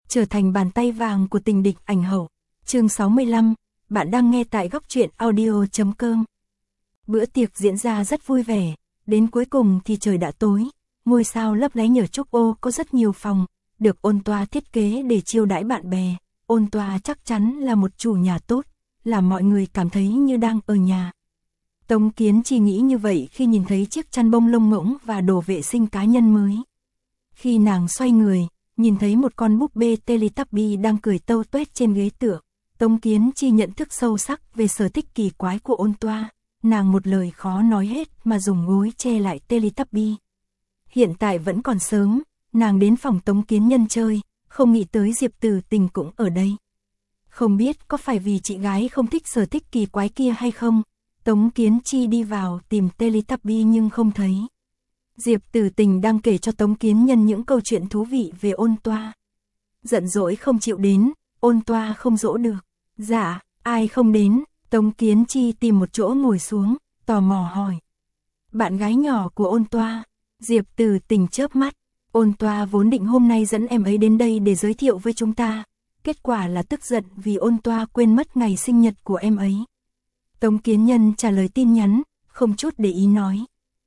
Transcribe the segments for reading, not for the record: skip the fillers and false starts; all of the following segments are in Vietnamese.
trở thành bàn tay vàng của tình địch ảnh hậu. Chương 65, bạn đang nghe tại góc truyện audio.com. Bữa tiệc diễn ra rất vui vẻ, đến cuối cùng thì trời đã tối, ngôi sao lấp lánh ở Trúc Ô có rất nhiều phòng, được Ôn Toa thiết kế để chiêu đãi bạn bè. Ôn Toa chắc chắn là một chủ nhà tốt, làm mọi người cảm thấy như đang ở nhà. Tống Kiến Chi nghĩ như vậy khi nhìn thấy chiếc chăn bông lông ngỗng và đồ vệ sinh cá nhân mới. Khi nàng xoay người, nhìn thấy một con búp bê Teletubby đang cười tâu tuét trên ghế tựa, Tống Kiến Chi nhận thức sâu sắc về sở thích kỳ quái của Ôn Toa. Nàng một lời khó nói hết mà dùng gối che lại Teletubby. Hiện tại vẫn còn sớm, nàng đến phòng Tống Kiến Nhân chơi, không nghĩ tới Diệp Tử Tình cũng ở đây. Không biết có phải vì chị gái không thích sở thích kỳ quái kia hay không, Tống Kiến Chi đi vào tìm Teletubby nhưng không thấy. Diệp Tử Tình đang kể cho Tống Kiến Nhân những câu chuyện thú vị về Ôn Toa. Giận dỗi không chịu đến, Ôn Toa không dỗ được. Dạ, ai không đến? Tống Kiến Chi tìm một chỗ ngồi xuống, tò mò hỏi. Bạn gái nhỏ của Ôn Toa. Diệp Tử Tình chớp mắt. Ôn Toa vốn định hôm nay dẫn em ấy đến đây để giới thiệu với chúng ta. Kết quả là tức giận vì Ôn Toa quên mất ngày sinh nhật của em ấy. Tống Kiến Nhân trả lời tin nhắn, không chút để ý nói.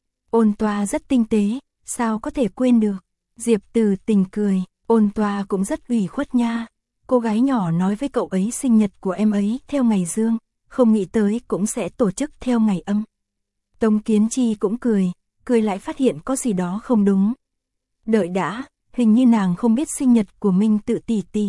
Ôn Toa rất tinh tế, sao có thể quên được. Diệp Tử Tình cười, Ôn Toa cũng rất ủy khuất nha. Cô gái nhỏ nói với cậu ấy sinh nhật của em ấy theo ngày dương, không nghĩ tới cũng sẽ tổ chức theo ngày âm. Tống Kiến Chi cũng cười lại phát hiện có gì đó không đúng. Đợi đã, hình như nàng không biết sinh nhật của Minh Tự tỷ tỷ.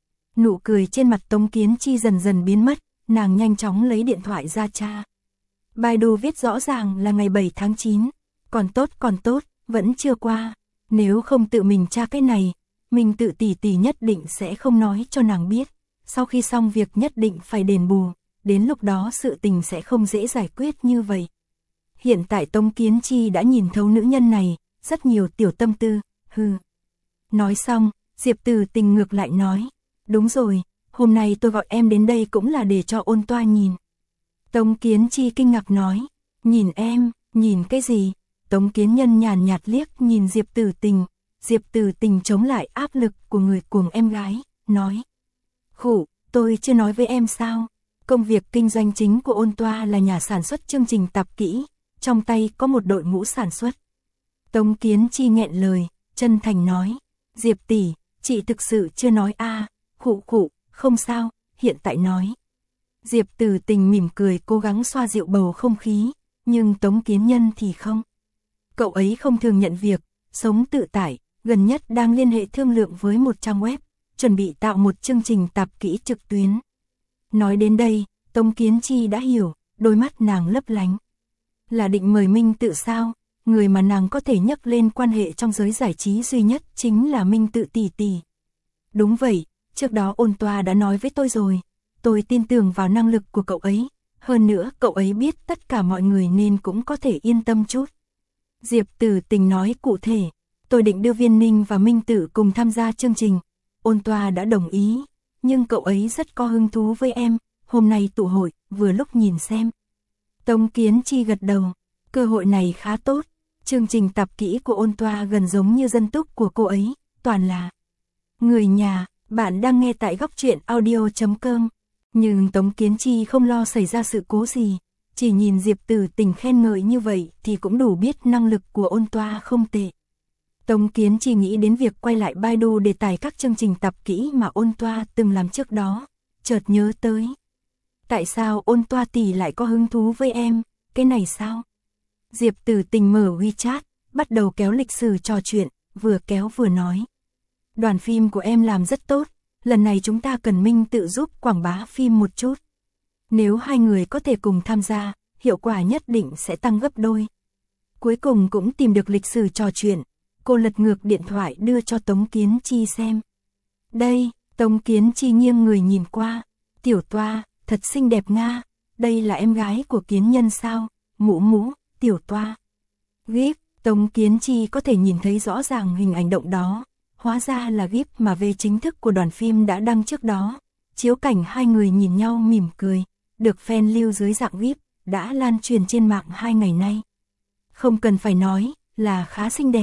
Nụ cười trên mặt Tống Kiến Chi dần dần biến mất, nàng nhanh chóng lấy điện thoại ra tra. Baidu viết rõ ràng là ngày 7 tháng 9, còn tốt, vẫn chưa qua. Nếu không tự mình tra cái này, Minh Tự tỷ tỷ nhất định sẽ không nói cho nàng biết. Sau khi xong việc nhất định phải đền bù, đến lúc đó sự tình sẽ không dễ giải quyết như vậy. Hiện tại Tống Kiến Chi đã nhìn thấu nữ nhân này, rất nhiều tiểu tâm tư, hừ. Nói xong, Diệp Tử Tình ngược lại nói, đúng rồi, hôm nay tôi gọi em đến đây cũng là để cho Ôn Toa nhìn. Tống Kiến Chi kinh ngạc nói, nhìn em, nhìn cái gì? Tống Kiến Nhân nhàn nhạt liếc nhìn Diệp Tử Tình. Diệp Tử Tình chống lại áp lực của người cuồng em gái, nói, khụ, tôi chưa nói với em sao? Công việc kinh doanh chính của Ôn Toa là nhà sản xuất chương trình tạp kỹ, trong tay có một đội ngũ sản xuất. Tống Kiến Chi nghẹn lời, chân thành nói, Diệp tỷ, chị thực sự chưa nói a, khụ, không sao, hiện tại nói. Diệp Tử Tình mỉm cười cố gắng xoa dịu bầu không khí, nhưng Tống Kiến Nhân thì không. Cậu ấy không thường nhận việc, sống tự tại, gần nhất đang liên hệ thương lượng với một trang web, chuẩn bị tạo một chương trình tạp kỹ trực tuyến. Nói đến đây, Tống Kiến Chi đã hiểu, đôi mắt nàng lấp lánh. Là định mời Minh Tự sao? Người mà nàng có thể nhắc lên quan hệ trong giới giải trí duy nhất chính là Minh Tự tỷ tỷ. Đúng vậy, trước đó Ôn Toa đã nói với tôi rồi, tôi tin tưởng vào năng lực của cậu ấy, hơn nữa cậu ấy biết tất cả mọi người nên cũng có thể yên tâm chút. Diệp Tử Tình nói cụ thể, tôi định đưa Viên Ninh và Minh Tự cùng tham gia chương trình, Ôn Toa đã đồng ý, nhưng cậu ấy rất có hứng thú với em, hôm nay tụ hội, vừa lúc nhìn xem. Tống Kiến Chi gật đầu, cơ hội này khá tốt, chương trình tạp kỹ của Ôn Toa gần giống như dân túc của cô ấy, toàn là người nhà. Bạn đang nghe tại góc truyện audio.com, nhưng Tống Kiến Chi không lo xảy ra sự cố gì, chỉ nhìn Diệp Tử Tình khen ngợi như vậy thì cũng đủ biết năng lực của Ôn Toa không tệ. Tống Kiến Chi nghĩ đến việc quay lại Baidu để tải các chương trình tạp kỹ mà Ôn Toa từng làm trước đó, chợt nhớ tới. Tại sao Ôn Toa tỷ lại có hứng thú với em, cái này sao? Diệp Tử Tình mở WeChat, bắt đầu kéo lịch sử trò chuyện, vừa kéo vừa nói. Đoàn phim của em làm rất tốt, lần này chúng ta cần Minh Tự giúp quảng bá phim một chút. Nếu hai người có thể cùng tham gia, hiệu quả nhất định sẽ tăng gấp đôi. Cuối cùng cũng tìm được lịch sử trò chuyện, cô lật ngược điện thoại đưa cho Tống Kiến Chi xem. Đây, Tống Kiến Chi nghiêng người nhìn qua, Tiểu Toa, thật xinh đẹp nga, đây là em gái của Kiến Nhân sao, mũ, Tiểu Toa. GIF, Tống Kiến Chi có thể nhìn thấy rõ ràng hình ảnh động đó, hóa ra là GIF mà về chính thức của đoàn phim đã đăng trước đó, chiếu cảnh hai người nhìn nhau mỉm cười, được fan lưu dưới dạng GIF, đã lan truyền trên mạng 2 ngày nay. Không cần phải nói, là khá xinh đẹp.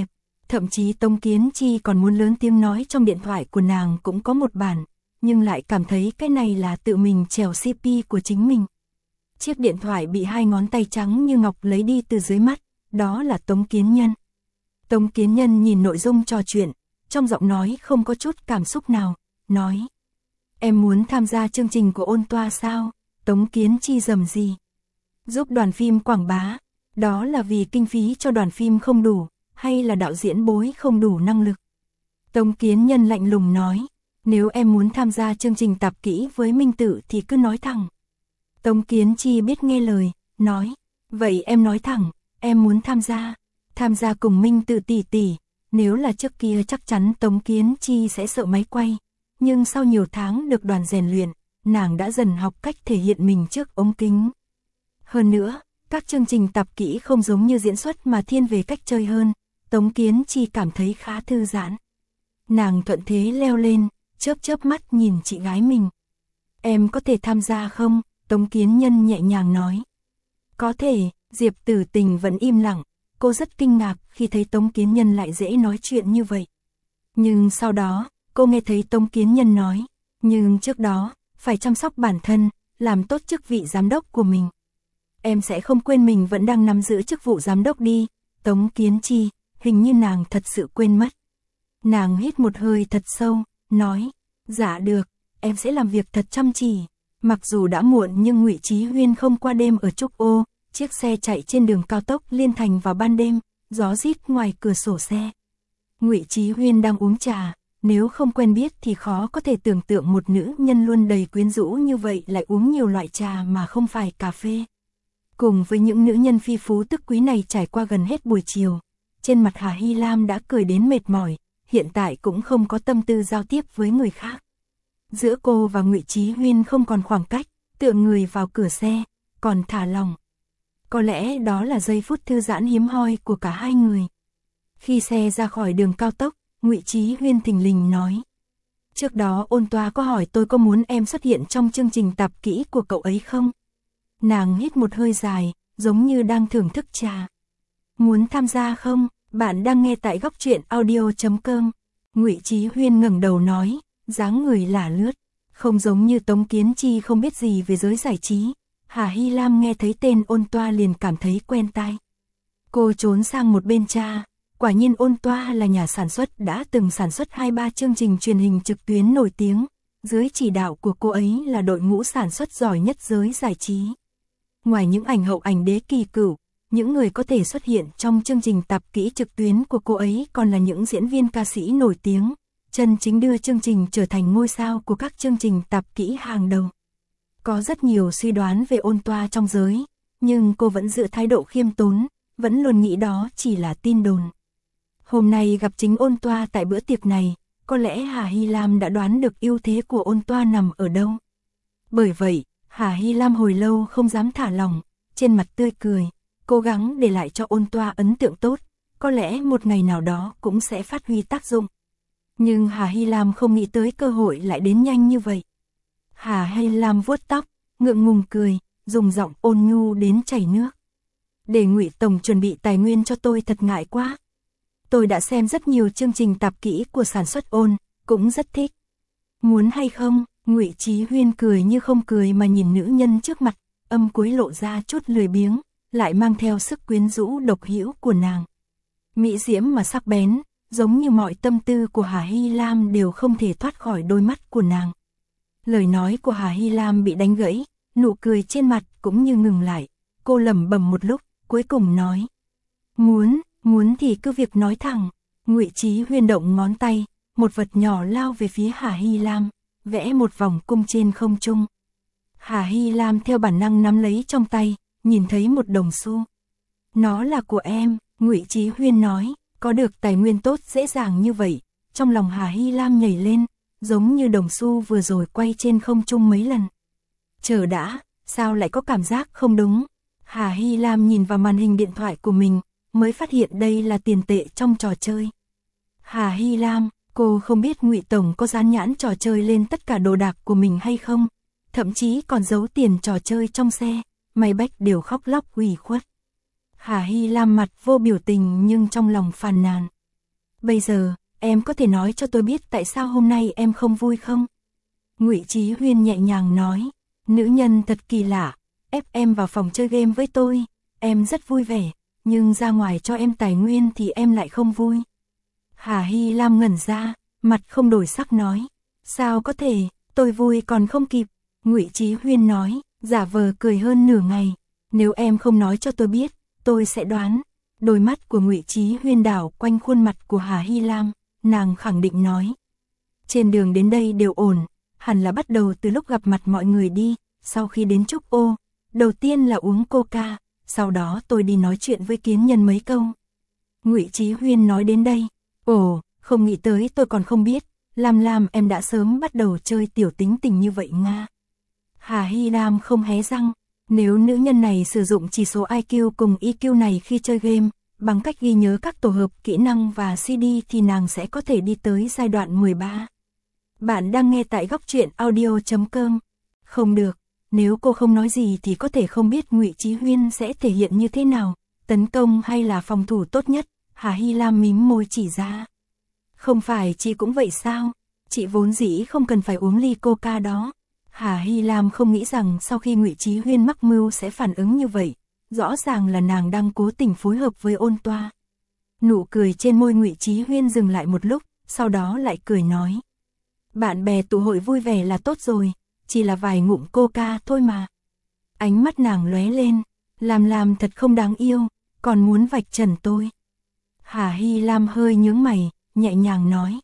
Thậm chí Tống Kiến Chi còn muốn lớn tiếng nói trong điện thoại của nàng cũng có một bản, nhưng lại cảm thấy cái này là tự mình trèo CP của chính mình. Chiếc điện thoại bị hai ngón tay trắng như ngọc lấy đi từ dưới mắt, đó là Tống Kiến Nhân. Tống Kiến Nhân nhìn nội dung trò chuyện, trong giọng nói không có chút cảm xúc nào, nói. Em muốn tham gia chương trình của Ôn Toa sao? Tống Kiến Chi rầm gì? Giúp đoàn phim quảng bá, đó là vì kinh phí cho đoàn phim không đủ, hay là đạo diễn bối không đủ năng lực? Tống Kiến Nhân lạnh lùng nói, nếu em muốn tham gia chương trình tạp kỹ với Minh Tự thì cứ nói thẳng. Tống Kiến Chi biết nghe lời, nói, vậy em nói thẳng, em muốn tham gia cùng Minh Tự tỷ tỷ. Nếu là trước kia chắc chắn Tống Kiến Chi sẽ sợ máy quay, nhưng sau nhiều tháng được đoàn rèn luyện, nàng đã dần học cách thể hiện mình trước ống kính. Hơn nữa, các chương trình tạp kỹ không giống như diễn xuất mà thiên về cách chơi hơn, Tống Kiến Chi cảm thấy khá thư giãn. Nàng thuận thế leo lên, chớp mắt nhìn chị gái mình. Em có thể tham gia không? Tống Kiến Nhân nhẹ nhàng nói. Có thể. Diệp Tử Tình vẫn im lặng, cô rất kinh ngạc khi thấy Tống Kiến Nhân lại dễ nói chuyện như vậy. Nhưng sau đó, cô nghe thấy Tống Kiến Nhân nói, nhưng trước đó, phải chăm sóc bản thân, làm tốt chức vị giám đốc của mình. Em sẽ không quên mình vẫn đang nắm giữ chức vụ giám đốc đi. Tống Kiến Chi, hình như nàng thật sự quên mất. Nàng hít một hơi thật sâu, nói, dạ được, em sẽ làm việc thật chăm chỉ. Mặc dù đã muộn nhưng Ngụy Chí Huyên không qua đêm ở Trúc Ô, chiếc xe chạy trên đường cao tốc Liên Thành vào ban đêm, gió rít ngoài cửa sổ xe. Ngụy Chí Huyên đang uống trà, nếu không quen biết thì khó có thể tưởng tượng một nữ nhân luôn đầy quyến rũ như vậy lại uống nhiều loại trà mà không phải cà phê. Cùng với những nữ nhân phi phú tức quý này trải qua gần hết buổi chiều, trên mặt Hà Hy Lam đã cười đến mệt mỏi, hiện tại cũng không có tâm tư giao tiếp với người khác. Giữa cô và Ngụy Chí Huyên không còn khoảng cách, tựa người vào cửa xe, còn thả lỏng. Có lẽ đó là giây phút thư giãn hiếm hoi của cả hai người. Khi xe ra khỏi đường cao tốc, Ngụy Chí Huyên thình lình nói. Trước đó Ôn Toa có hỏi tôi có muốn em xuất hiện trong chương trình tạp kỹ của cậu ấy không? Nàng hít một hơi dài, giống như đang thưởng thức trà. Muốn tham gia không? Bạn đang nghe tại góc truyện audio.com. Ngụy Chí Huyên ngẩng đầu nói, dáng người lả lướt, không giống như Tống Kiến Chi không biết gì về giới giải trí. Hà Hy Lam nghe thấy tên Ôn Toa liền cảm thấy quen tai. Cô trốn sang một bên cha, quả nhiên Ôn Toa là nhà sản xuất đã từng sản xuất 2-3 chương trình truyền hình trực tuyến nổi tiếng, dưới chỉ đạo của cô ấy là đội ngũ sản xuất giỏi nhất giới giải trí. Ngoài những ảnh hậu ảnh đế kỳ cửu, những người có thể xuất hiện trong chương trình tạp kỹ trực tuyến của cô ấy còn là những diễn viên ca sĩ nổi tiếng, chân chính đưa chương trình trở thành ngôi sao của các chương trình tạp kỹ hàng đầu. Có rất nhiều suy đoán về Ôn Toa trong giới, nhưng cô vẫn giữ thái độ khiêm tốn, vẫn luôn nghĩ đó chỉ là tin đồn. Hôm nay gặp chính Ôn Toa tại bữa tiệc này, có lẽ Hà Hy Lam đã đoán được ưu thế của Ôn Toa nằm ở đâu. Bởi vậy, Hà Hy Lam hồi lâu không dám thả lỏng, trên mặt tươi cười, cố gắng để lại cho Ôn Toa ấn tượng tốt, có lẽ một ngày nào đó cũng sẽ phát huy tác dụng. Nhưng Hà Hy Lam không nghĩ tới cơ hội lại đến nhanh như vậy. Hà Hy Lam vuốt tóc, ngượng ngùng cười, dùng giọng ôn nhu đến chảy nước. Để Ngụy Tổng chuẩn bị tài nguyên cho tôi thật ngại quá. Tôi đã xem rất nhiều chương trình tạp kỹ của sản xuất Ôn, cũng rất thích. Muốn hay không? Ngụy Chí Huyên cười như không cười mà nhìn nữ nhân trước mặt, âm cuối lộ ra chút lười biếng, lại mang theo sức quyến rũ độc hữu của nàng. Mỹ diễm mà sắc bén, giống như mọi tâm tư của Hà Hy Lam đều không thể thoát khỏi đôi mắt của nàng. Lời nói của Hà Hy Lam bị đánh gãy, nụ cười trên mặt cũng như ngừng lại, cô lẩm bẩm một lúc, cuối cùng nói. Muốn thì cứ việc nói thẳng. Ngụy Chí Huyên động ngón tay, một vật nhỏ lao về phía Hà Hy Lam, vẽ một vòng cung trên không trung. Hà Hy Lam theo bản năng nắm lấy trong tay, nhìn thấy một đồng xu. Nó là của em, Ngụy Chí Huyên nói, có được tài nguyên tốt dễ dàng như vậy, trong lòng Hà Hy Lam nhảy lên, giống như đồng xu vừa rồi quay trên không trung mấy lần. Chờ đã, sao lại có cảm giác không đúng? Hà Hy Lam nhìn vào màn hình điện thoại của mình, mới phát hiện đây là tiền tệ trong trò chơi. Hà Hy Lam, cô không biết Ngụy Tổng có dán nhãn trò chơi lên tất cả đồ đạc của mình hay không, thậm chí còn giấu tiền trò chơi trong xe, May Bách đều khóc lóc ủy khuất. Hà Hy Lam mặt vô biểu tình nhưng trong lòng phàn nàn. Bây giờ, em có thể nói cho tôi biết tại sao hôm nay em không vui không? Ngụy Chí Huyên nhẹ nhàng nói, nữ nhân thật kỳ lạ, ép em vào phòng chơi game với tôi, em rất vui vẻ, nhưng ra ngoài cho em tài nguyên thì em lại không vui. Hà Hy Lam ngẩn ra, mặt không đổi sắc nói, sao có thể, tôi vui còn không kịp. Ngụy Chí Huyên nói, giả vờ cười hơn nửa ngày, nếu em không nói cho tôi biết, tôi sẽ đoán. Đôi mắt của Ngụy Chí Huyên đảo quanh khuôn mặt của Hà Hy Lam, nàng khẳng định nói. Trên đường đến đây đều ổn, hẳn là bắt đầu từ lúc gặp mặt mọi người đi, sau khi đến Trúc Ô, đầu tiên là uống coca, sau đó tôi đi nói chuyện với Kiến Nhân mấy câu. Ngụy Chí Huyên nói đến đây, ồ, không nghĩ tới tôi còn không biết, Lam em đã sớm bắt đầu chơi tiểu tính tình như vậy nga. Hà Hy Lam không hé răng, nếu nữ nhân này sử dụng chỉ số IQ cùng EQ này khi chơi game, bằng cách ghi nhớ các tổ hợp kỹ năng và CD thì nàng sẽ có thể đi tới giai đoạn 13. Bạn đang nghe tại góc truyện audio.com. Không được, nếu cô không nói gì thì có thể không biết Ngụy Chí Huyên sẽ thể hiện như thế nào, tấn công hay là phòng thủ tốt nhất. Hà Hy Lam mím môi chỉ ra. Không phải chị cũng vậy sao? Chị vốn dĩ không cần phải uống ly coca đó. Hà Hy Lam không nghĩ rằng sau khi Ngụy Chí Huyên mắc mưu sẽ phản ứng như vậy. Rõ ràng là nàng đang cố tình phối hợp với Ôn Toa. Nụ cười trên môi Ngụy Chí Huyên dừng lại một lúc, sau đó lại cười nói. Bạn bè tụ hội vui vẻ là tốt rồi, chỉ là vài ngụm coca thôi mà. Ánh mắt nàng lóe lên, làm thật không đáng yêu, còn muốn vạch trần tôi. Hà Hy Lam hơi nhướng mày, nhẹ nhàng nói,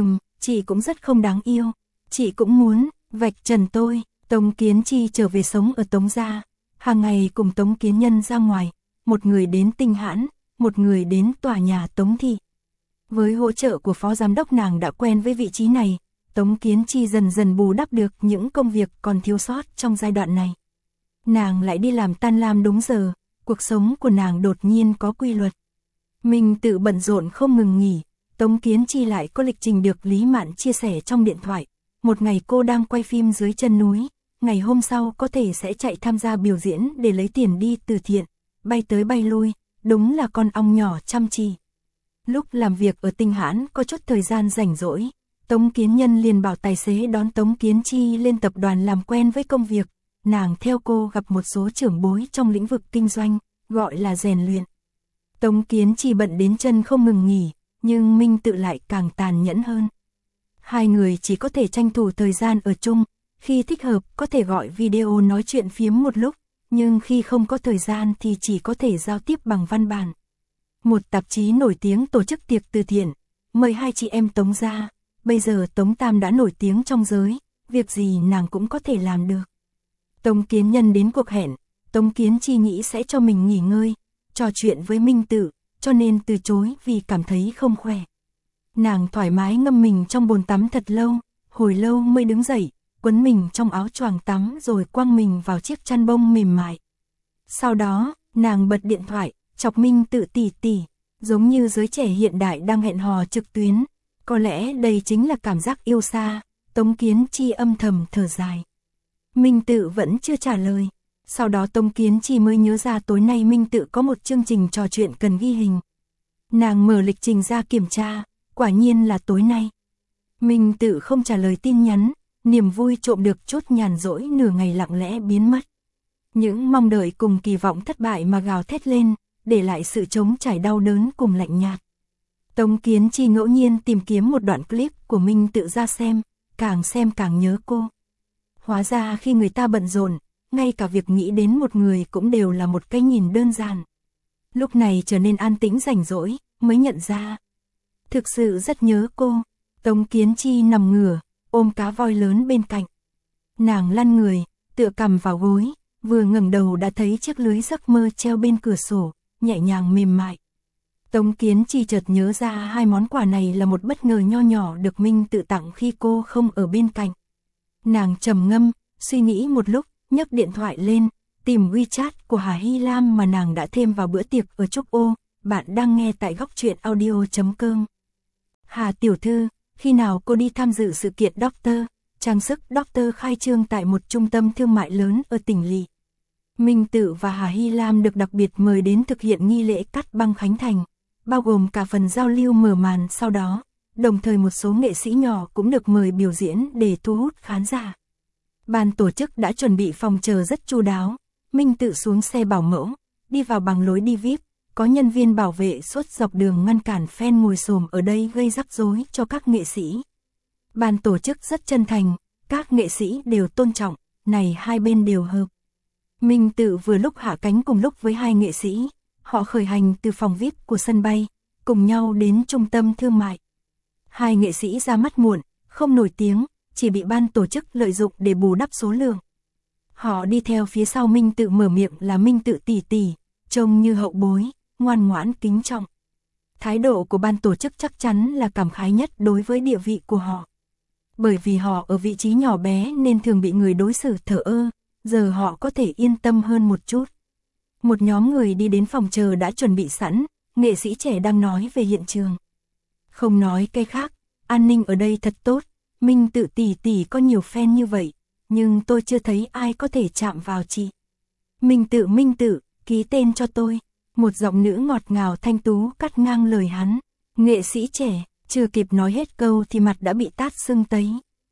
chị cũng rất không đáng yêu, chị cũng muốn vạch trần tôi. Tống Kiến Chi trở về sống ở Tống gia, hàng ngày cùng Tống Kiến Nhân ra ngoài, một người đến Tinh Hãn, một người đến tòa nhà Tống Thị. Với hỗ trợ của phó giám đốc nàng đã quen với vị trí này, Tống Kiến Chi dần dần bù đắp được những công việc còn thiếu sót trong giai đoạn này. Nàng lại đi làm tan lam đúng giờ, cuộc sống của nàng đột nhiên có quy luật. Mình tự bận rộn không ngừng nghỉ, Tống Kiến Chi lại có lịch trình được Lý Mạn chia sẻ trong điện thoại. Một ngày cô đang quay phim dưới chân núi, ngày hôm sau có thể sẽ chạy tham gia biểu diễn để lấy tiền đi từ thiện, bay tới bay lui, đúng là con ong nhỏ chăm chỉ. Lúc làm việc ở Tinh Hãn có chút thời gian rảnh rỗi, Tống Kiến Nhân liền bảo tài xế đón Tống Kiến Chi lên tập đoàn làm quen với công việc. Nàng theo cô gặp một số trưởng bối trong lĩnh vực kinh doanh, gọi là rèn luyện. Tống Kiến Chi bận đến chân không ngừng nghỉ, nhưng Minh Tự lại càng tàn nhẫn hơn. Hai người chỉ có thể tranh thủ thời gian ở chung, khi thích hợp có thể gọi video nói chuyện phiếm một lúc, nhưng khi không có thời gian thì chỉ có thể giao tiếp bằng văn bản. Một tạp chí nổi tiếng tổ chức tiệc từ thiện, mời hai chị em Tống ra, bây giờ Tống Tam đã nổi tiếng trong giới, việc gì nàng cũng có thể làm được. Tống Kiến Nhân đến cuộc hẹn, Tống Kiến Chi nghĩ sẽ cho mình nghỉ ngơi, trò chuyện với Minh Tự, cho nên từ chối vì cảm thấy không khỏe. Nàng thoải mái ngâm mình trong bồn tắm thật lâu, hồi lâu mới đứng dậy, quấn mình trong áo choàng tắm rồi quăng mình vào chiếc chăn bông mềm mại. Sau đó, nàng bật điện thoại, chọc Minh Tự tỉ, giống như giới trẻ hiện đại đang hẹn hò trực tuyến. Có lẽ đây chính là cảm giác yêu xa, Tống Kiến Chi âm thầm thở dài. Minh Tự vẫn chưa trả lời. Sau đó Tống Kiến Chi mới nhớ ra tối nay Minh Tự có một chương trình trò chuyện cần ghi hình. Nàng mở lịch trình ra kiểm tra, quả nhiên là tối nay. Minh Tự không trả lời tin nhắn, niềm vui trộm được chút nhàn rỗi nửa ngày lặng lẽ biến mất. Những mong đợi cùng kỳ vọng thất bại mà gào thét lên, để lại sự trống trải đau đớn cùng lạnh nhạt. Tống Kiến Chi ngẫu nhiên tìm kiếm một đoạn clip của Minh Tự ra xem càng nhớ cô. Hóa ra khi người ta bận rộn, ngay cả việc nghĩ đến một người cũng đều là một cái nhìn đơn giản. Lúc này trở nên an tĩnh rảnh rỗi, mới nhận ra. Thực sự rất nhớ cô. Tống Kiến Chi nằm ngửa, ôm cá voi lớn bên cạnh. Nàng lăn người, tựa cằm vào gối, vừa ngẩng đầu đã thấy chiếc lưới giấc mơ treo bên cửa sổ, nhẹ nhàng mềm mại. Tống Kiến Chi chợt nhớ ra hai món quà này là một bất ngờ nho nhỏ được Minh Tự tặng khi cô không ở bên cạnh. Nàng trầm ngâm, suy nghĩ một lúc, nhấc điện thoại lên, tìm WeChat của Hà Hy Lam mà nàng đã thêm vào bữa tiệc ở Trúc Ô. Bạn đang nghe tại góc truyện audio.com. Hà tiểu thư, khi nào cô đi tham dự sự kiện Doctor, trang sức Doctor khai trương tại một trung tâm thương mại lớn ở tỉnh lỵ. Minh Tự và Hà Hy Lam được đặc biệt mời đến thực hiện nghi lễ cắt băng khánh thành. bao gồm cả phần giao lưu mở màn sau đó, đồng thời một số nghệ sĩ nhỏ cũng được mời biểu diễn để thu hút khán giả. Ban tổ chức đã chuẩn bị phòng chờ rất chu đáo, Minh Tự xuống xe bảo mẫu, đi vào bằng lối đi VIP, có nhân viên bảo vệ suốt dọc đường ngăn cản fan ngồi xổm ở đây gây rắc rối cho các nghệ sĩ. Ban tổ chức rất chân thành, các nghệ sĩ đều tôn trọng, này hai bên đều hợp. Minh Tự vừa lúc hạ cánh cùng lúc với hai nghệ sĩ, họ khởi hành từ phòng VIP của sân bay, cùng nhau đến trung tâm thương mại. Hai nghệ sĩ ra mắt muộn, không nổi tiếng, chỉ bị ban tổ chức lợi dụng để bù đắp số lượng. Họ đi theo phía sau Minh Tự mở miệng là Minh Tự tỷ tỷ, trông như hậu bối, ngoan ngoãn kính trọng. Thái độ của ban tổ chức chắc chắn là cảm khái nhất đối với địa vị của họ. Bởi vì họ ở vị trí nhỏ bé nên thường bị người đối xử thờ ơ, giờ họ có thể yên tâm hơn một chút. Một nhóm người đi đến phòng chờ đã chuẩn bị sẵn, nghệ sĩ trẻ đang nói về hiện trường. Không nói cái khác, an ninh ở đây thật tốt, Minh Tự tỷ tỷ có nhiều fan như vậy, nhưng tôi chưa thấy ai có thể chạm vào chị. Minh Tự, ký tên cho tôi. Một giọng nữ ngọt ngào thanh tú cắt ngang lời hắn. Nghệ sĩ trẻ, chưa kịp nói hết câu thì mặt đã bị tát sưng tấy.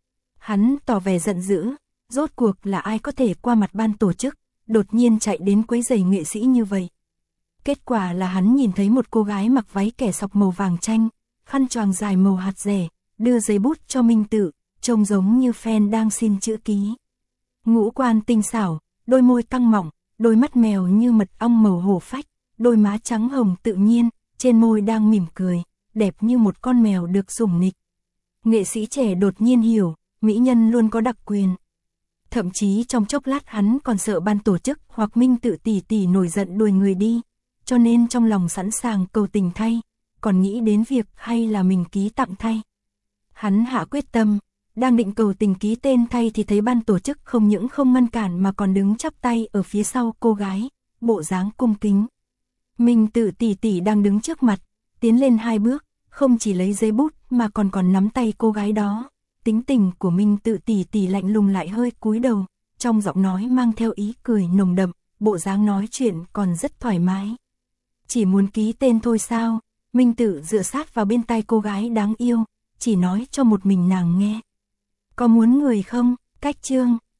Hắn tỏ vẻ giận dữ, rốt cuộc là ai có thể qua mặt ban tổ chức, đột nhiên chạy đến quấy rầy nghệ sĩ như vậy. Kết quả là hắn nhìn thấy một cô gái mặc váy kẻ sọc màu vàng chanh, khăn choàng dài màu hạt rẻ, đưa giấy bút cho Minh Tự, trông giống như fan đang xin chữ ký. Ngũ quan tinh xảo, đôi môi căng mọng, đôi mắt mèo như mật ong màu hổ phách, đôi má trắng hồng tự nhiên, trên môi đang mỉm cười, đẹp như một con mèo được sủng nịch. Nghệ sĩ trẻ đột nhiên hiểu, mỹ nhân luôn có đặc quyền. Thậm chí trong chốc lát hắn còn sợ ban tổ chức hoặc Minh Tự tỷ tỷ nổi giận đuổi người đi, cho nên trong lòng sẵn sàng cầu tình thay, còn nghĩ đến việc hay là mình ký tặng thay. Hắn hạ quyết tâm, đang định cầu tình ký tên thay thì thấy ban tổ chức không những không ngăn cản mà còn đứng chắp tay ở phía sau cô gái, bộ dáng cung kính. Minh Tự tỷ tỷ đang đứng trước mặt, tiến lên 2 bước, không chỉ lấy giấy bút mà còn nắm tay cô gái đó. Tính tình của Minh Tự tỷ tỷ lạnh lùng lại hơi cúi đầu, trong giọng nói mang theo ý cười nồng đậm, bộ dáng nói chuyện còn rất thoải mái. Chỉ muốn ký tên thôi sao? Minh Tự dựa sát vào bên tai cô gái đáng yêu, chỉ nói cho một mình nàng nghe. Có muốn người không? Cách chương